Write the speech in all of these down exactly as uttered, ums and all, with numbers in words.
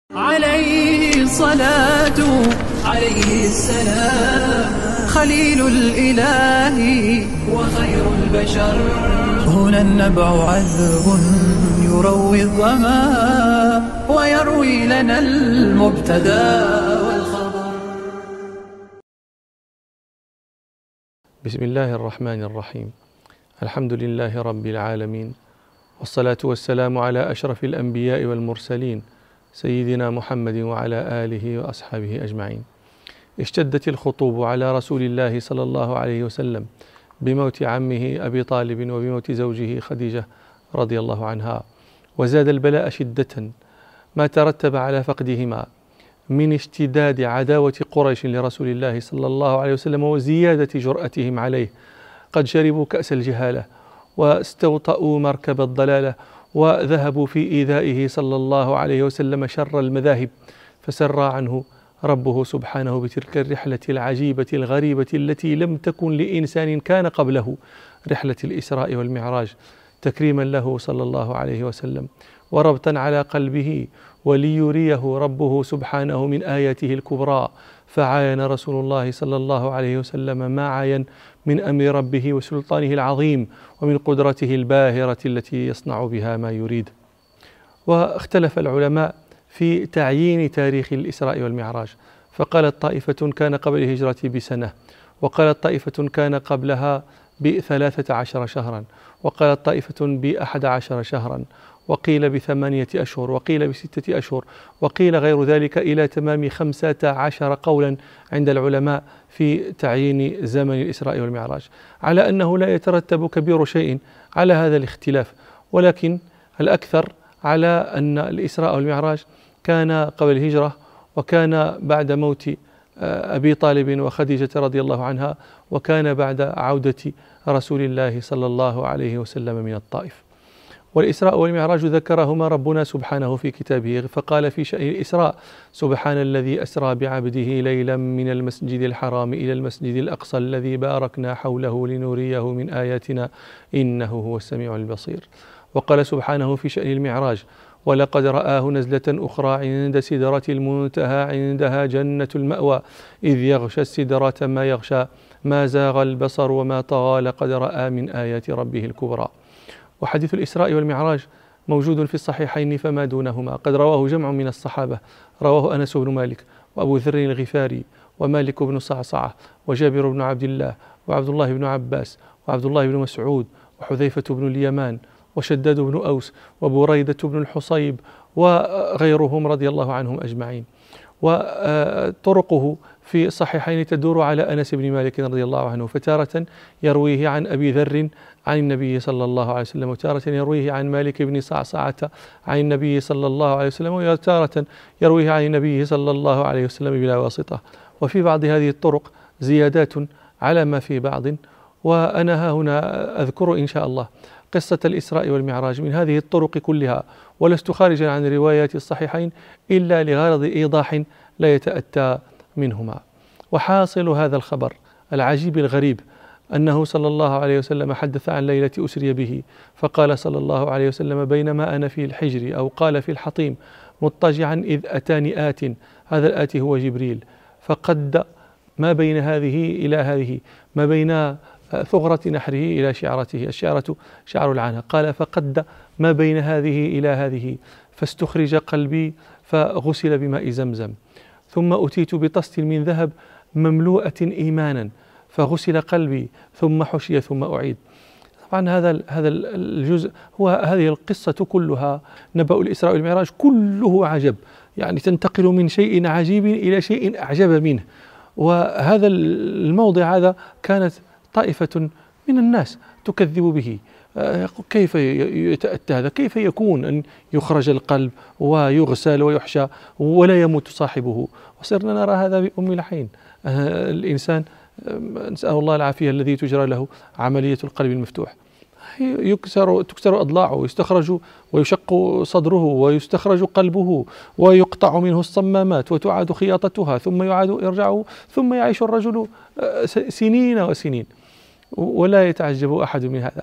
عليه الصلاة عليه السلام خليل الإله وخير البشر. هنا النبع عذب يروي الظما ويروي لنا المبتدى والخبر. بسم الله الرحمن الرحيم. الحمد لله رب العالمين، والصلاة والسلام على أشرف الأنبياء والمرسلين سيدنا محمد وعلى آله وأصحابه أجمعين. اشتدت الخطوب على رسول الله صلى الله عليه وسلم بموت عمه أبي طالب وبموت زوجه خديجة رضي الله عنها، وزاد البلاء شدة ما ترتب على فقدهما من اشتداد عداوة قريش لرسول الله صلى الله عليه وسلم وزيادة جرأتهم عليه. قد شربوا كأس الجهالة واستوطأوا مركب الضلالة وذهبوا في إيذائه صلى الله عليه وسلم شر المذاهب، فسرى عنه ربه سبحانه بتلك الرحلة العجيبة الغريبة التي لم تكن لإنسان كان قبله، رحلة الإسراء والمعراج، تكريما له صلى الله عليه وسلم وربطا على قلبه وليريه ربه سبحانه من آياته الكبرى. فعاين رسول الله صلى الله عليه وسلم ما عاين من أمر ربه وسلطانه العظيم ومن قدرته الباهرة التي يصنع بها ما يريد. واختلف العلماء في تعيين تاريخ الإسراء والمعراج، فقالت طائفة كان قبل الهجرة بسنة، وقالت طائفة كان قبلها بثلاثة عشر شهرا، وقالت طائفة بأحد عشر شهرا، وقيل بثمانية أشهر، وقيل بستة أشهر، وقيل غير ذلك إلى تمام خمسة عشر قولا عند العلماء في تعيين زمن الإسراء والمعراج، على أنه لا يترتب كبير شيء على هذا الاختلاف، ولكن الأكثر على أن الإسراء والمعراج كان قبل الهجرة، وكان بعد موت أبي طالب وخديجة رضي الله عنها، وكان بعد عودة رسول الله صلى الله عليه وسلم من الطائف. والإسراء والمعراج ذكرهما ربنا سبحانه في كتابه، فقال في شأن الإسراء: سبحان الذي أسرى بعبده ليلا من المسجد الحرام إلى المسجد الأقصى الذي باركنا حوله لنريه من آياتنا إنه هو السميع البصير. وقال سبحانه في شأن المعراج: ولقد رآه نزلة أخرى عند سدرة المنتهى عندها جنة المأوى إذ يغشى السدرة ما يغشى ما زاغ البصر وما طغى لقد رأى من آيات ربه الكبرى. وحديث الإسراء والمعراج موجود في الصحيحين فما دونهما، قد رواه جمع من الصحابة، رواه أنس بن مالك وأبو ذر الغفاري ومالك بن صعصعة وجابر بن عبد الله وعبد الله بن عباس وعبد الله بن مسعود وحذيفة بن اليمان وشداد بن أوس وبريدة بن الحصيب وغيرهم رضي الله عنهم أجمعين. وطرقه في الصحيحين تدور على أنس بن مالك رضي الله عنه، فتارة يرويه عن أبي ذر عن النبي صلى الله عليه وسلم، وتارة يرويه عن مالك بن صعصعة عن النبي صلى الله عليه وسلم، وتارة يرويه عن النبي صلى الله عليه وسلم بلا واسطة. وفي بعض هذه الطرق زيادات على ما في بعض، وأنا ها هنا أذكر إن شاء الله قصة الإسراء والمعراج من هذه الطرق كلها، ولست خارجا عن روايات الصحيحين إلا لغرض إيضاح لا يتأتى منهما. وحاصل هذا الخبر العجيب الغريب أنه صلى الله عليه وسلم حدث عن ليلة أسري به، فقال صلى الله عليه وسلم: بينما أنا في الحجر، أو قال في الحطيم، مضطجعا إذ أتاني آت، هذا الآتي هو جبريل، فقد ما بين هذه إلى هذه، ما بين ثغرة نحره إلى شعرته، الشعرة شعر العنق، قال: فقد ما بين هذه إلى هذه، فاستخرج قلبي فغسل بماء زمزم، ثم أتيت بطست من ذهب مملوءة إيمانا فغسل قلبي، ثم حشي ثم أعيد. طبعا هذا هذا الجزء هو هذه القصة كلها، نبأ الإسراء والمعراج كله عجب، يعني تنتقل من شيء عجيب إلى شيء أعجب منه. وهذا الموضع هذا كانت طائفة من الناس تكذب به، كيف يتأتى هذا؟ كيف يكون أن يخرج القلب ويغسل ويحشى ولا يموت صاحبه؟ وصرنا نرى هذا بأم العين. الإنسان نسأل الله العافية الذي تجرى له عملية القلب المفتوح، يكسر تكسر أضلاعه، يستخرج ويشق صدره ويستخرج قلبه ويقطع منه الصمامات وتعاد خياطتها، ثم يعاد إرجاعه، ثم يعيش الرجل سنين وسنين ولا يتعجب أحد من هذا.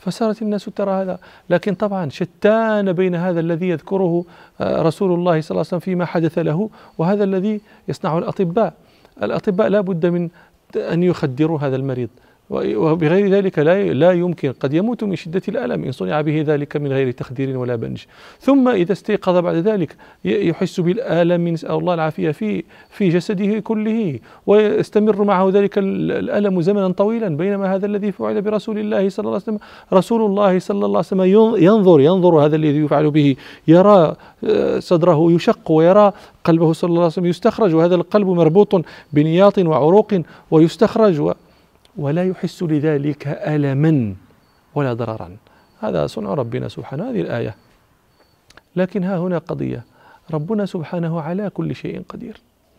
فصارت الناس ترى هذا. لكن طبعا شتان بين هذا الذي يذكره رسول الله صلى الله عليه وسلم فيما حدث له وهذا الذي يصنعه الأطباء. الأطباء لا بد من أن يخدروا هذا المريض، وبغير ذلك لا لا يمكن، قد يموت من شدة الألم إن صنع به ذلك من غير تخدير ولا بنج. ثم إذا استيقظ بعد ذلك يحس بالآلم، نسأل الله العافية، في في جسده كله، ويستمر معه ذلك الألم زمنا طويلا. بينما هذا الذي فعل برسول الله صلى الله عليه وسلم، رسول الله صلى الله عليه وسلم ينظر ينظر هذا الذي يفعل به، يرى صدره يشق ويرى قلبه صلى الله عليه وسلم يستخرج، وهذا القلب مربوط بنياط وعروق ويستخرج و ولا يحس لذلك ألما ولا ضررا. هذا صنع ربنا سبحانه، هذه الآية. لكن ها هنا قضية، ربنا سبحانه على كل شيء قدير،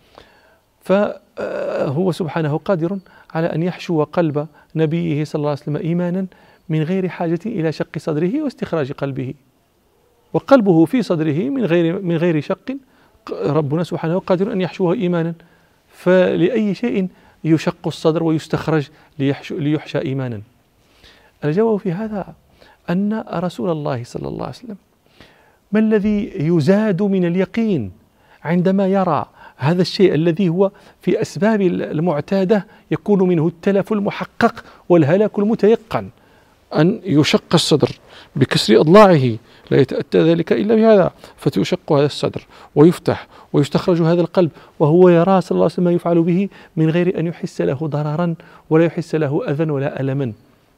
فهو سبحانه قادر على أن يحشو قلب نبيه صلى الله عليه وسلم إيمانا من غير حاجة إلى شق صدره واستخراج قلبه، وقلبه في صدره من غير من غير شق، ربنا سبحانه قادر أن يحشوه إيمانا. فلأي شيء يشق الصدر ويستخرج ليحشى إيمانا؟ الجواب في هذا أن رسول الله صلى الله عليه وسلم ما الذي يزاد من اليقين عندما يرى هذا الشيء الذي هو في أسباب المعتادة يكون منه التلف المحقق والهلاك المتيقن، أن يشق الصدر بكسر أضلاعه، لا يتأتى ذلك إلا بهذا، فتشق هذا الصدر ويفتح ويستخرج هذا القلب، وهو يرى صلى الله عليه وسلم ما يفعل به من غير أن يحس له ضررا ولا يحس له أذى ولا ألما.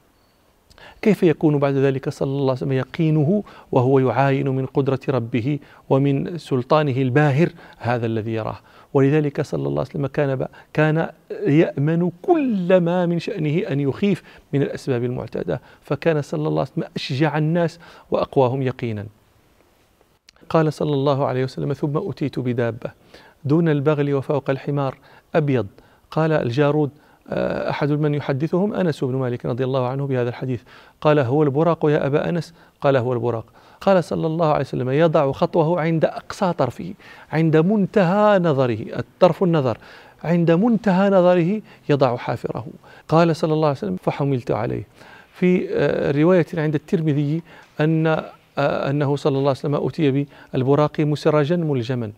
كيف يكون بعد ذلك صلى الله عليه وسلم يقينه وهو يعاين من قدرة ربه ومن سلطانه الباهر هذا الذي يراه؟ ولذلك صلى الله عليه وسلم كان كان يأمن كل ما من شأنه أن يخيف من الأسباب المعتادة، فكان صلى الله عليه وسلم أشجع الناس وأقواهم يقينا. قال صلى الله عليه وسلم: ثم أتيت بدابة دون البغل وفوق الحمار أبيض. قال الجارود أحد من يحدثهم أنس بن مالك رضي الله عنه بهذا الحديث، قال: هو البراق يا أبا أنس؟ قال: هو البراق. قال صلى الله عليه وسلم: يضع خطوه عند أقصى طرفه، عند منتهى نظره، الطرف النظر، عند منتهى نظره يضع حافره. قال صلى الله عليه وسلم: فحملت عليه. في رواية عند الترمذي أن أنه صلى الله عليه وسلم أتي بالبراق مسرجا ملجما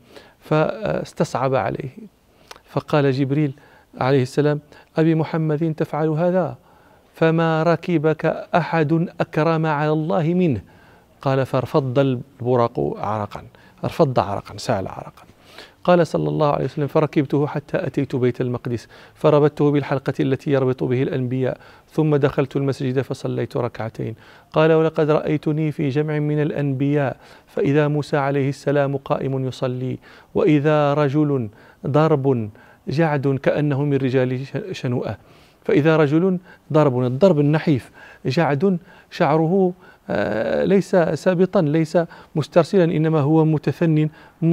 فاستصعب عليه، فقال جبريل عليه السلام: أبي محمد تفعل هذا؟ فما ركبك أحد أكرم على الله منه. قال: فارفض البراق عرقا، ارفض عرقا، سال عرقا. قال صلى الله عليه وسلم: فركبته حتى أتيت بيت المقدس فربطته بالحلقة التي يربط به الأنبياء، ثم دخلت المسجد فصليت ركعتين. قال: ولقد رأيتني في جمع من الأنبياء فإذا موسى عليه السلام قائم يصلي، وإذا رجل ضرب جعد كأنه من رجال شنوءة، فإذا رجل ضرب، الضرب النحيف، جعد شعره ليس سابطا ليس مسترسلا إنما هو متثن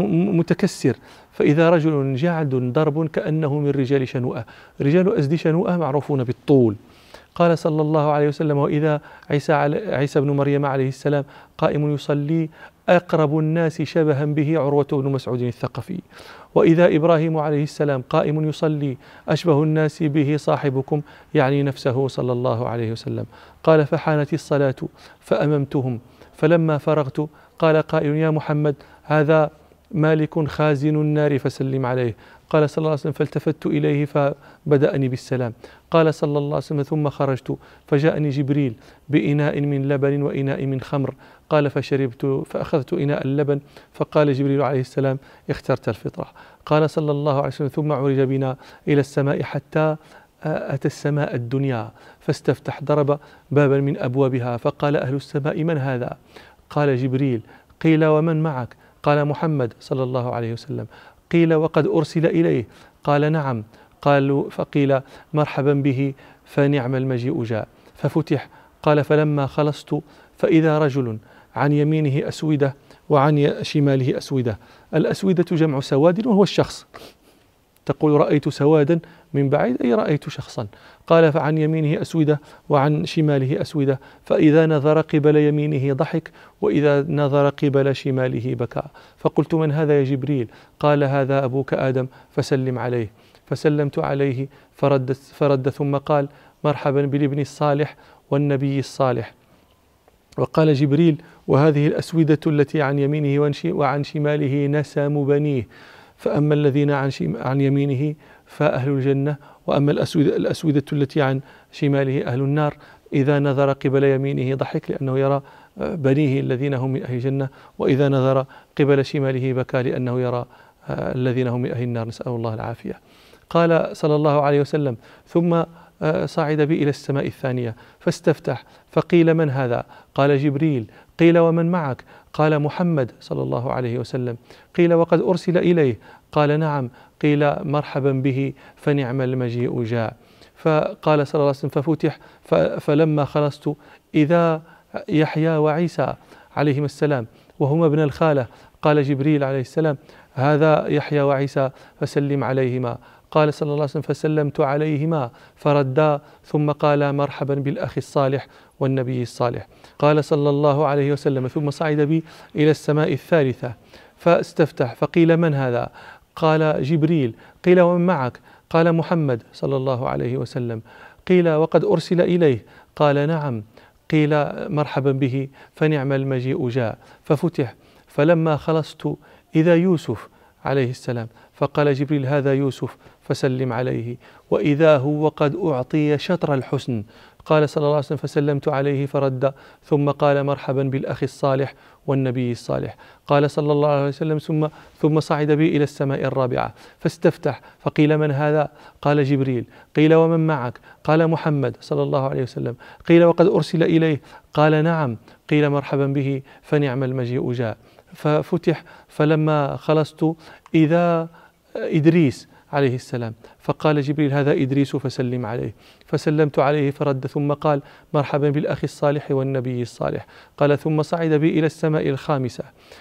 متكسر، فإذا رجل جعد ضرب كأنه من رجال شنوءة. رجال أزد شنوءة معروفون بالطول. قال صلى الله عليه وسلم: وإذا عيسى, عيسى بن مريم عليه السلام قائم يصلي، أقرب الناس شبها به عروة بن مسعود الثقفي. وإذا إبراهيم عليه السلام قائم يصلي، أشبه الناس به صاحبكم، يعني نفسه صلى الله عليه وسلم. قال: فحانت الصلاة فأممتهم، فلما فرغت قال قائل: يا محمد، هذا مالك خازن النار فسلم عليه. قال صلى الله عليه وسلم: فالتفت إليه فبدأني بالسلام. قال صلى الله عليه وسلم: ثم خرجت فجاءني جبريل بإناء من لبن وإناء من خمر. قال: فشربت فأخذت إناء اللبن، فقال جبريل عليه السلام: اخترت الفطرة. قال صلى الله عليه وسلم: ثم عرج بنا إلى السماء حتى أتى السماء الدنيا فاستفتح، ضرب بابا من أبوابها، فقال: أهل السماء من هذا؟ قال جبريل. قيل: ومن معك؟ قال: محمد صلى الله عليه وسلم. قيل: وقد أرسل إليه؟ قال: نعم. قالوا فقيل: مرحبا به، فنعم المجيء جاء. ففتح. قال: فلما خلصت فإذا رجل عن يمينه أسودة وعن شماله أسودة. الأسودة جمع سواد وهو الشخص، تقول رأيت سوادا من بعيد أي رأيت شخصا. قال: فعن يمينه أسودة وعن شماله أسودة، فإذا نظر قبل يمينه ضحك وإذا نظر قبل شماله بكى. فقلت: من هذا يا جبريل؟ قال: هذا أبوك آدم فسلم عليه. فسلمت عليه فرد, فرد ثم قال: مرحبا بالابن الصالح والنبي الصالح. وقال جبريل: وهذه الأسودة التي عن يمينه وعن شماله نسم بنيه، فأما الذين عن, عن يمينه فأهل الجنة، وأما الأسودة, الأسودة التي عن شماله أهل النار. إذا نظر قبل يمينه ضحك لأنه يرى بنيه الذين هم من أهل الجنة، وإذا نظر قبل شماله بكى لأنه يرى الذين هم من أهل النار، نسأل الله العافية. قال صلى الله عليه وسلم: ثم صعد بي إلى السماء الثانية فاستفتح، فقيل: من هذا؟ قال: جبريل. قيل: ومن معك؟ قال: محمد صلى الله عليه وسلم. قيل: وقد أرسل إليه؟ قال: نعم. قيل: مرحبا به، فنعم المجيء جاء. فقال صلى الله عليه وسلم: ففتح، فلما خلصت إذا يحيى وعيسى عليهما السلام وهما ابن الخالة. قال جبريل عليه السلام: هذا يحيى وعيسى فسلم عليهما. قال صلى الله عليه وسلم: فسلمت عليهما فردا، ثم قال: مرحبا بالأخ الصالح والنبي الصالح. قال صلى الله عليه وسلم: ثم صعد بي إلى السماء الثالثة فاستفتح، فقيل: من هذا؟ قال: جبريل. قيل: ومن معك؟ قال: محمد صلى الله عليه وسلم. قيل: وقد أرسل إليه؟ قال: نعم. قيل: مرحبا به، فنعم المجيء جاء. ففتح، فلما خلصت إذا يوسف عليه السلام، فقال جبريل: هذا يوسف فسلم عليه، وإذا هو قد أعطي شطر الحسن. قال صلى الله عليه وسلم: فسلمت عليه فرد، ثم قال: مرحبا بالأخ الصالح والنبي الصالح. قال صلى الله عليه وسلم: ثم ثم صعد بي إلى السماء الرابعة فاستفتح، فقيل: من هذا؟ قال: جبريل. قيل: ومن معك؟ قال: محمد صلى الله عليه وسلم. قيل: وقد أرسل إليه؟ قال: نعم. قيل: مرحبا به، فنعم المجيء جاء. ففتح، فلما خلصت إذا إدريس عليه السلام، فقال جبريل: هذا إدريس فسلم عليه. فسلمت عليه فرد، ثم قال: مرحبا بالأخ الصالح والنبي الصالح. قال: ثم صعد بي إلى السماء الخامسة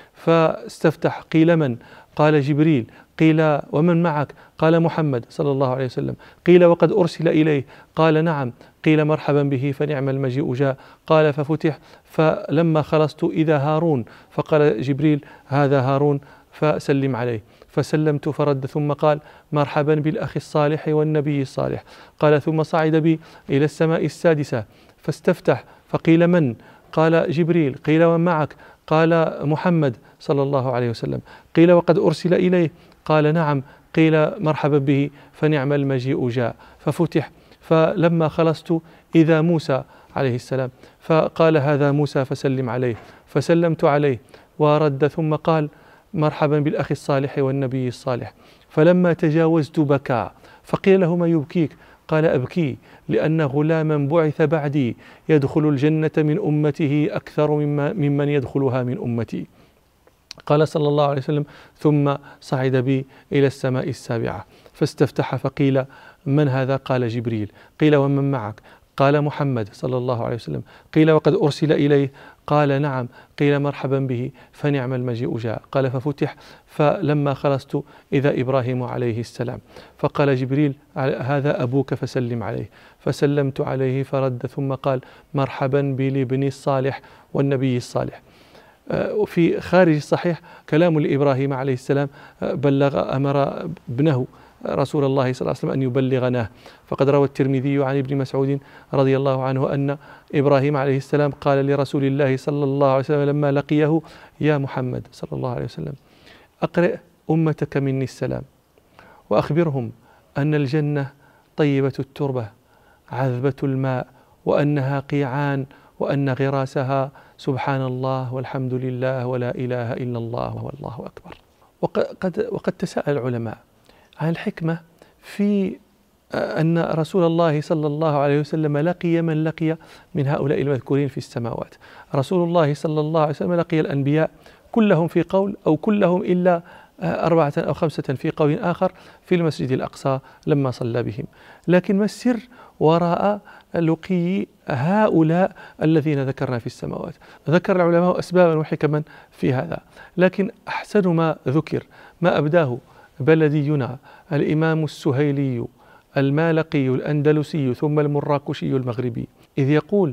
فاستفتح. قيل: من؟ قال: جبريل. قيل: ومن معك؟ قال: محمد صلى الله عليه وسلم. قيل: وقد أرسل إليه؟ قال: نعم. قيل: مرحبا به، فنعم المجيء جاء. قال: ففتح، فلما خلصت إذا هارون، فقال جبريل: هذا هارون فسلم عليه. فسلمت فرد، ثم قال: مرحبا بالأخ الصالح والنبي الصالح. قال: ثم صعد بي إلى السماء السادسة فاستفتح، فقيل: من؟ قال: جبريل. قيل: ومن معك؟ قال: محمد صلى الله عليه وسلم. قيل: وقد أرسل إليه؟ قال: نعم. قيل: مرحبا به، فنعم المجيء جاء. ففتح، فلما خلصت إذا موسى عليه السلام، فقال: هذا موسى فسلم عليه. فسلمت عليه ورد، ثم قال: مرحبا بالأخ الصالح والنبي الصالح. فلما تجاوزت بكى، فقيل له: ما يبكيك؟ قال: أبكي لأن غلاما بعث بعدي يدخل الجنة من أمته أكثر مما ممن يدخلها من أمتي. قال صلى الله عليه وسلم: ثم صعد بي إلى السماء السابعة فاستفتح، فقيل: من هذا؟ قال: جبريل. قيل: ومن معك؟ قال: محمد صلى الله عليه وسلم. قيل: وقد أرسل إليه؟ قال: نعم. قيل: مرحبا به، فنعم المجيء جاء. قال: ففتح، فلما خلصت إذا إبراهيم عليه السلام، فقال جبريل: هذا أبوك فسلم عليه. فسلمت عليه فرد، ثم قال: مرحبا بالابن الصالح والنبي الصالح. في خارج الصحيح كلام لإبراهيم عليه السلام، بلغ أمر ابنه رسول الله صلى الله عليه وسلم أن يبلغناه. فقد روى الترمذي عن ابن مسعود رضي الله عنه أن إبراهيم عليه السلام قال لرسول الله صلى الله عليه وسلم لما لقيه: يا محمد صلى الله عليه وسلم، أقرئ أمتك مني السلام، وأخبرهم أن الجنة طيبة التربة عذبة الماء، وأنها قيعان، وأن غراسها سبحان الله والحمد لله ولا إله إلا الله والله أكبر. وقد, وقد تساءل العلماء عن الحكمة في أن رسول الله صلى الله عليه وسلم لقي من لقي من هؤلاء المذكورين في السماوات. رسول الله صلى الله عليه وسلم لقي الأنبياء كلهم في قول، أو كلهم إلا أربعة أو خمسة في قول آخر في المسجد الأقصى لما صلى بهم. لكن ما السر وراء لقي هؤلاء الذين ذكرنا في السماوات؟ ذكر العلماء أسبابا وحكما في هذا، لكن أحسن ما ذكر ما أبداه بلدينا الإمام السهيلي المالقي الأندلسي ثم المراكشي المغربي، إذ يقول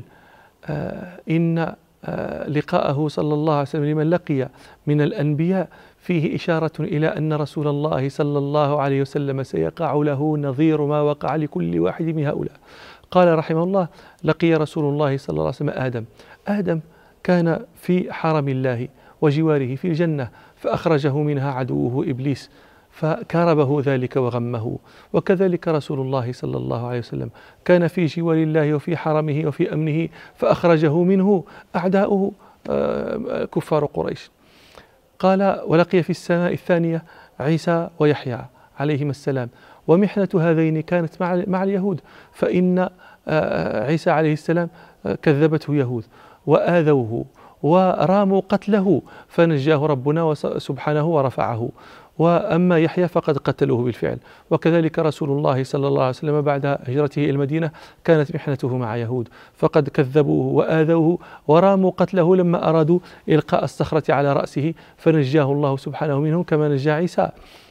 آه إن آه لقاءه صلى الله عليه وسلم لمن لقي من الأنبياء فيه إشارة إلى أن رسول الله صلى الله عليه وسلم سيقع له نظير ما وقع لكل واحد من هؤلاء. قال رحمه الله: لقي رسول الله صلى الله عليه وسلم آدم. آدم كان في حرم الله وجواره في الجنة، فأخرجه منها عدوه إبليس فكربه ذلك وغمه. وكذلك رسول الله صلى الله عليه وسلم كان في جوار الله وفي حرمه وفي أمنه فأخرجه منه أعداؤه كفار قريش. قال: ولقي في السماء الثانية عيسى ويحيى عليهما السلام، ومحنة هذين كانت مع مع اليهود، فإن عيسى عليه السلام كذبته يهود وآذوه وراموا قتله، فنجاه ربنا سبحانه ورفعه. وأما يحيى فقد قتلوه بالفعل. وكذلك رسول الله صلى الله عليه وسلم بعد هجرته إلى المدينة كانت محنته مع يهود، فقد كذبوه وآذوه وراموا قتله لما أرادوا إلقاء الصخرة على رأسه، فنجاه الله سبحانه منهم كما نجى عيسى.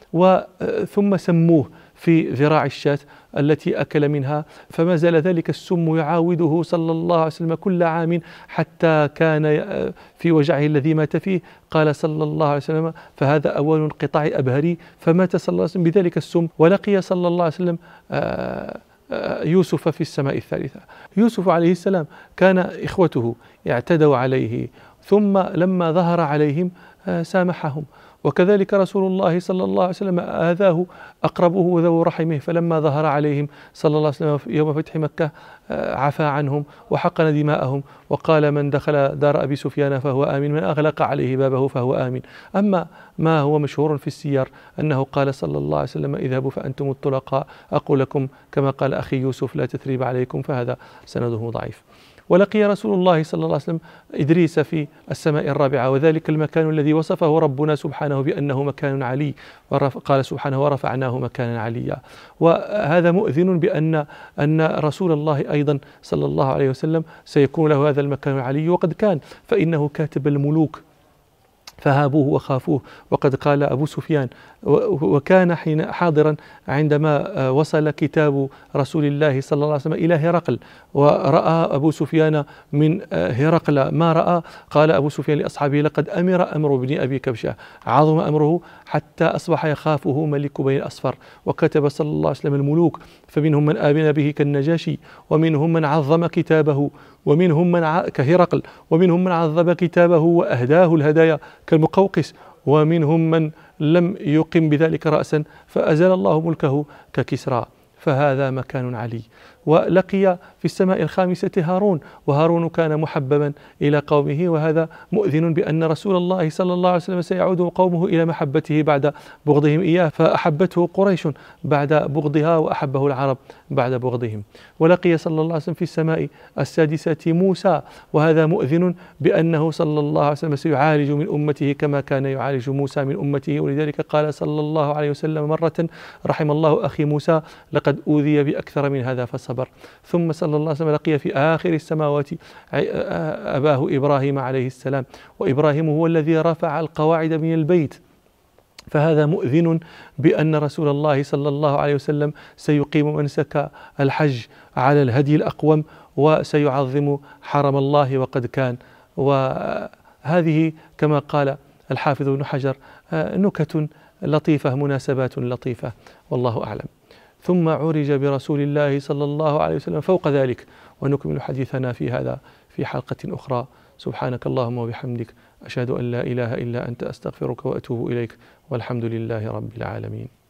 وثم سموه في ذراع الشاة التي أكل منها، فما زال ذلك السم يعاوده صلى الله عليه وسلم كل عام حتى كان في وجعه الذي مات فيه. قال صلى الله عليه وسلم: فهذا أول انقطاع أبهري، فمات صلى الله عليه وسلم بذلك السم. ولقي صلى الله عليه وسلم يوسف في السماء الثالثة. يوسف عليه السلام كان إخوته اعتدوا عليه، ثم لما ظهر عليهم سامحهم. وكذلك رسول الله صلى الله عليه وسلم آذاه أقربه ذو رحمه، فلما ظهر عليهم صلى الله عليه وسلم يوم فتح مكة عفى عنهم وحقن دماءهم، وقال: من دخل دار أبي سفيان فهو آمن، من أغلق عليه بابه فهو آمن. أما ما هو مشهور في السير أنه قال صلى الله عليه وسلم: اذهبوا فأنتم الطلقاء، أقول لكم كما قال أخي يوسف لا تثريب عليكم، فهذا سنده ضعيف. ولقي رسول الله صلى الله عليه وسلم إدريس في السماء الرابعة، وذلك المكان الذي وصفه ربنا سبحانه بأنه مكان علي، قال سبحانه: ورفعناه مكانا عليا. وهذا مؤذن بأن أن رسول الله أيضا صلى الله عليه وسلم سيكون له هذا المكان العلي، وقد كان، فإنه كاتب الملوك فهابوه وخافوه. وقد قال أبو سفيان، وكان حين حاضرا عندما وصل كتاب رسول الله صلى الله عليه وسلم إلى هرقل، ورأى أبو سفيان من هرقل ما رأى، قال أبو سفيان لأصحابه: لقد أمر أمر ابن أبي كبشة، عظم أمره حتى أصبح يخافه ملك بني الأصفر. وكتب صلى الله عليه وسلم الملوك، فمنهم من آمن به كالنجاشي، ومنهم من عظم كتابه، ومنهم من ع... كهرقل، ومنهم من عظم كتابه وأهداه الهدايا كالمقوقس، ومنهم من لم يقم بذلك رأسا فأزال الله ملكه ككسرى. فهذا مكان علي. ولقي في السماء الخامسة هارون، وهارون كان محببا إلى قومه، وهذا مؤذن بأن رسول الله صلى الله عليه وسلم سيعود قومه إلى محبته بعد بغضهم إياه، فأحبته قريش بعد بغضها، وأحبه العرب بعد بغضهم. ولقي صلى الله عليه وسلم في السماء السادسة موسى، وهذا مؤذن بأنه صلى الله عليه وسلم سيعالج من أمته كما كان يعالج موسى من أمته. ولذلك قال صلى الله عليه وسلم مرة: رحم الله أخي موسى، لقد أوذي بأكثر من هذا فصبر. ثم صلى الله عليه وسلم لقي في آخر السماوات أباه إبراهيم عليه السلام، وإبراهيم هو الذي رفع القواعد من البيت، فهذا مؤذن بأن رسول الله صلى الله عليه وسلم سيقيم منسك الحج على الهدي الأقوم، وسيعظم حرم الله وقد كان. وهذه كما قال الحافظ ابن حجر نكت لطيفة، مناسبات لطيفة، والله أعلم. ثم عرج برسول الله صلى الله عليه وسلم فوق ذلك، ونكمل حديثنا في هذا في حلقة أخرى. سبحانك اللهم وبحمدك، أشهد أن لا إله إلا أنت، أستغفرك وأتوب إليك، والحمد لله رب العالمين.